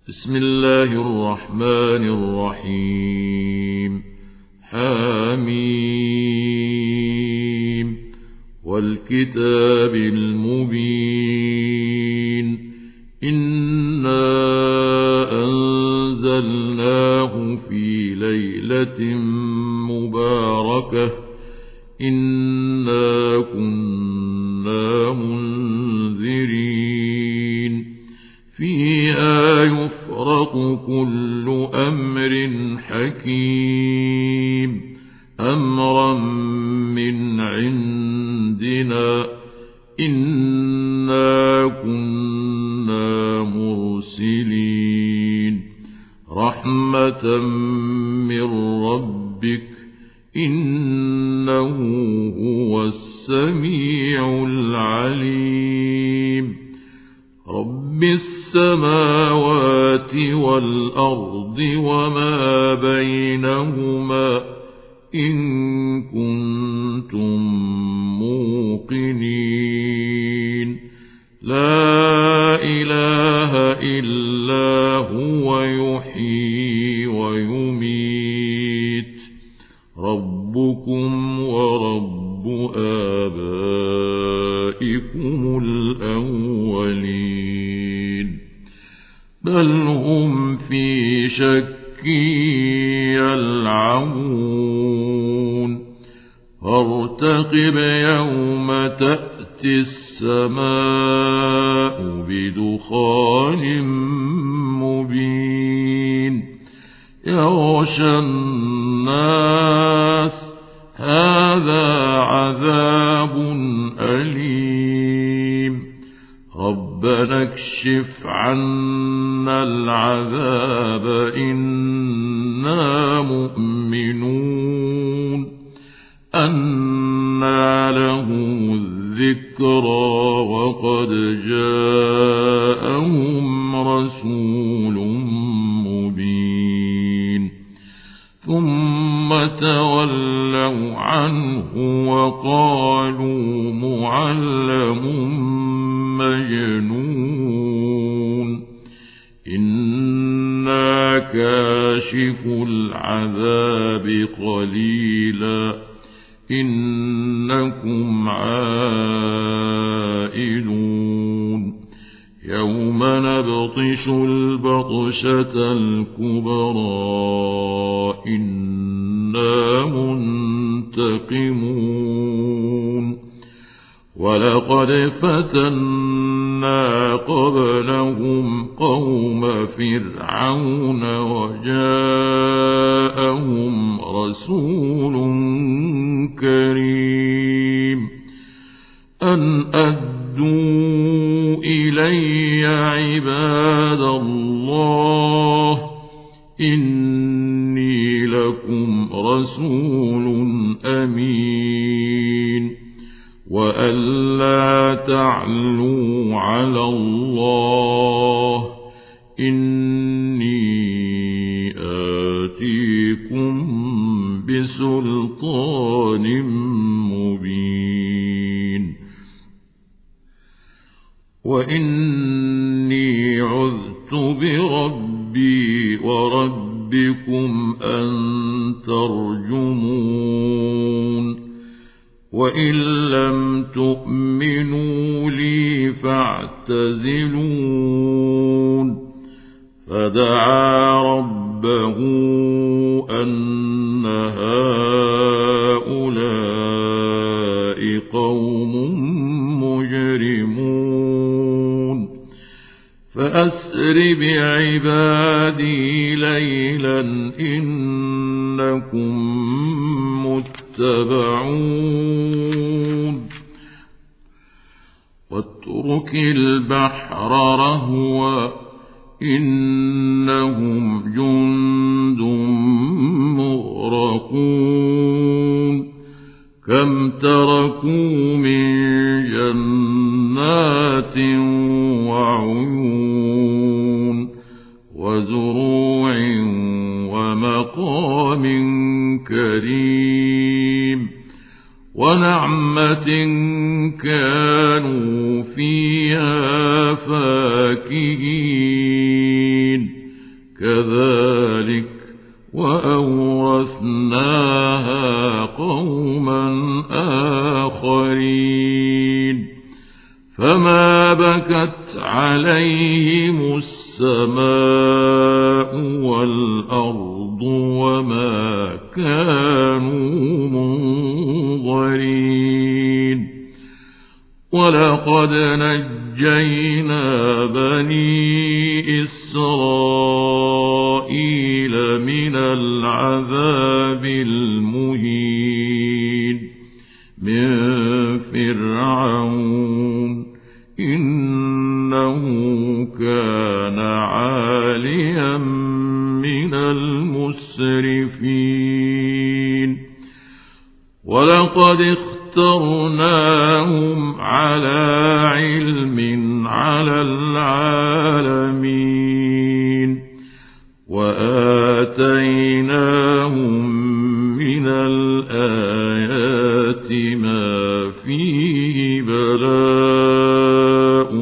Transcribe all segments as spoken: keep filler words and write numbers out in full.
بسم الله الرحمن الرحيم. حميم والكتاب المبين إنا أنزلناه في ليلة مباركة إنا كنا منذرين فيها يفرق كل أمر حكيم أمرا من عندنا إنا كنا مرسلين رحمة من ربك إنه هو السميع العليم رب السماوات والأرض وما بينهما إن كنتم موقنين لا إله إلا هو يحيي ويميت ربكم ورب آبائكم الأولين بل هم في شك يلعبون فارتقب يوم تأتي السماء بدخان مبين يغشى الناس هذا عذاب أليم ربنا اكشف عنا العذاب إنا مؤمنون أنى لهم الذكرى وقد جاءهم رسول مبين ثم تولوا عنه وقالوا معلم مجنون إنا كاشف العذاب قليلا إنكم عائدون يوم نبطش البطشة الكبرى إنا منتقمون ولقد فتنا قبلهم قوم فرعون وجاءهم رسول كريم أن أدوا إلي عباد الله إني لكم رسول أمين وألا تعلوا على الله إني آتيكم بسلطان مبين وإني عذت بربي وربكم أن ترجمون وإن لم تؤمنوا لي فاعتزلون فدعا ربه أن هؤلاء قوم مجرمون فأسر بعبادي ليلا إنكم متبعون واترك البحر رهوا إنهم جند مغرقون كم تركوا من جنات وعيون وزروع ومقام كريم ونعمة كانوا فيها فاكهين كذلك وأورثناها قوما آخرين فما بكت عليهم السماء والأرض وما كانوا منظرين ولقد نجينا بني إسرائيل من العذاب المهين من فرعون إنه كان عاليا من المسرفين ولقد اخترناهم على علم على العالمين وآتيناهم من الآيات ما فيه بلاء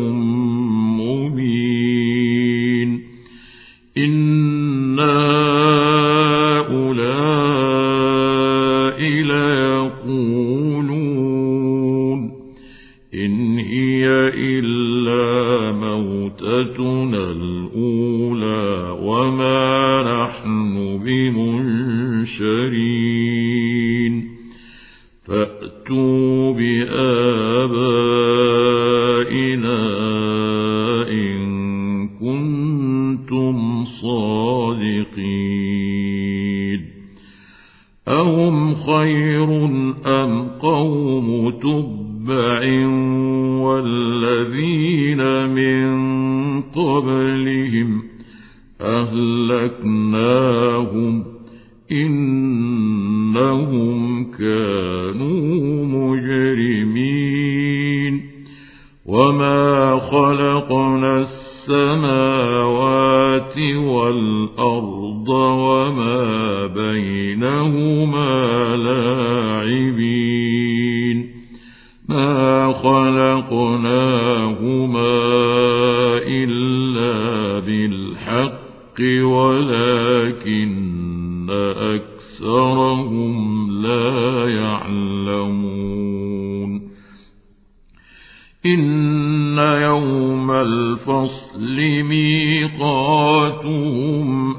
مبين إن هؤلاء ليقولون إن هي إلا موتتنا الأولى وما نحن بمنشرين فأتوا بآبائنا إن كنتم صادقين أهم خير أم قوم تبع والذين من قبلهم أهلكناهم إنهم كانوا مجرمين وما خلقنا السماوات والأرض وما بينهما لاعبين ما خلقناهما إلا بالحق ولكن أكثرهم لا يعلمون إن يوم الفصل ميقاتهم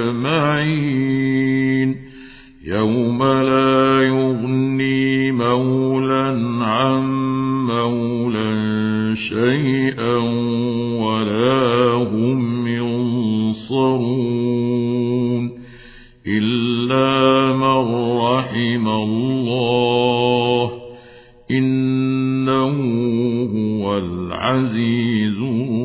أجمعين يوم لا يغني مولى عن مولى شيئا ولا هم ينصرون إلا من رحم الله إنه هو العزيز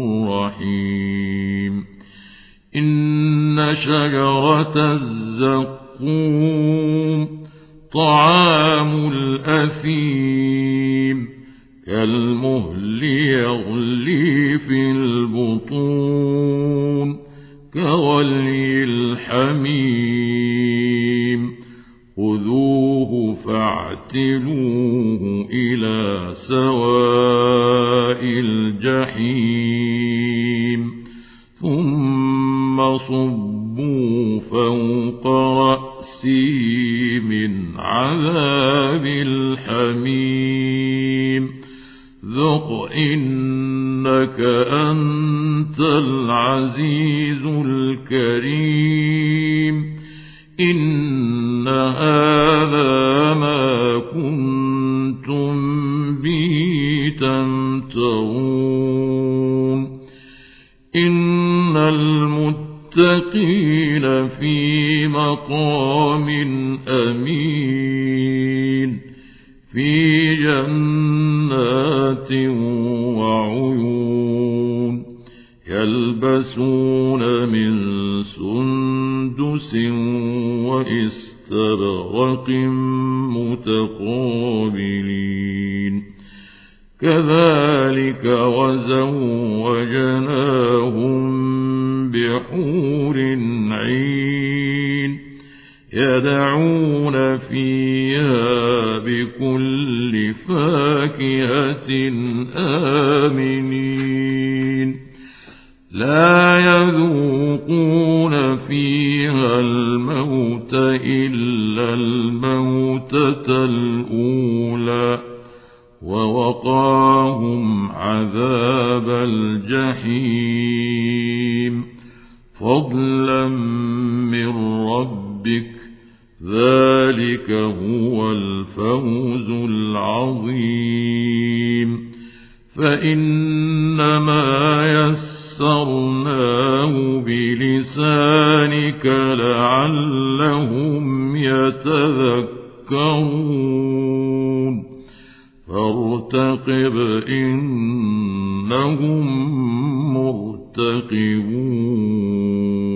الرحيم إن شجرة الزقوم طعام الأثيم كالمهل يغلي في البطون كغلي الحميم خذوه فاعتلوه إلى سواء الجحيم ثم صبوا فوق رأسه من عذاب الحميم ذق إنك أنت العزيز الكريم إن هذا ما كنتم به تمترون إن المتقين في مقام أمين في جنات وعيون يلبسون من سندس وإستبرق متقابلين كذلك وزوجناهم بحور عين يدعون فيها بكل فاكهة آمنين لا يذوقون يذوقون فيها الموت إلا الموتة الأولى ووقاهم عذاب الجحيم فضلا من ربك ذلك هو الفوز العظيم فإنما يسرناه بلسانك لعلهم يتذكرون فارتقب إنهم مرتقبون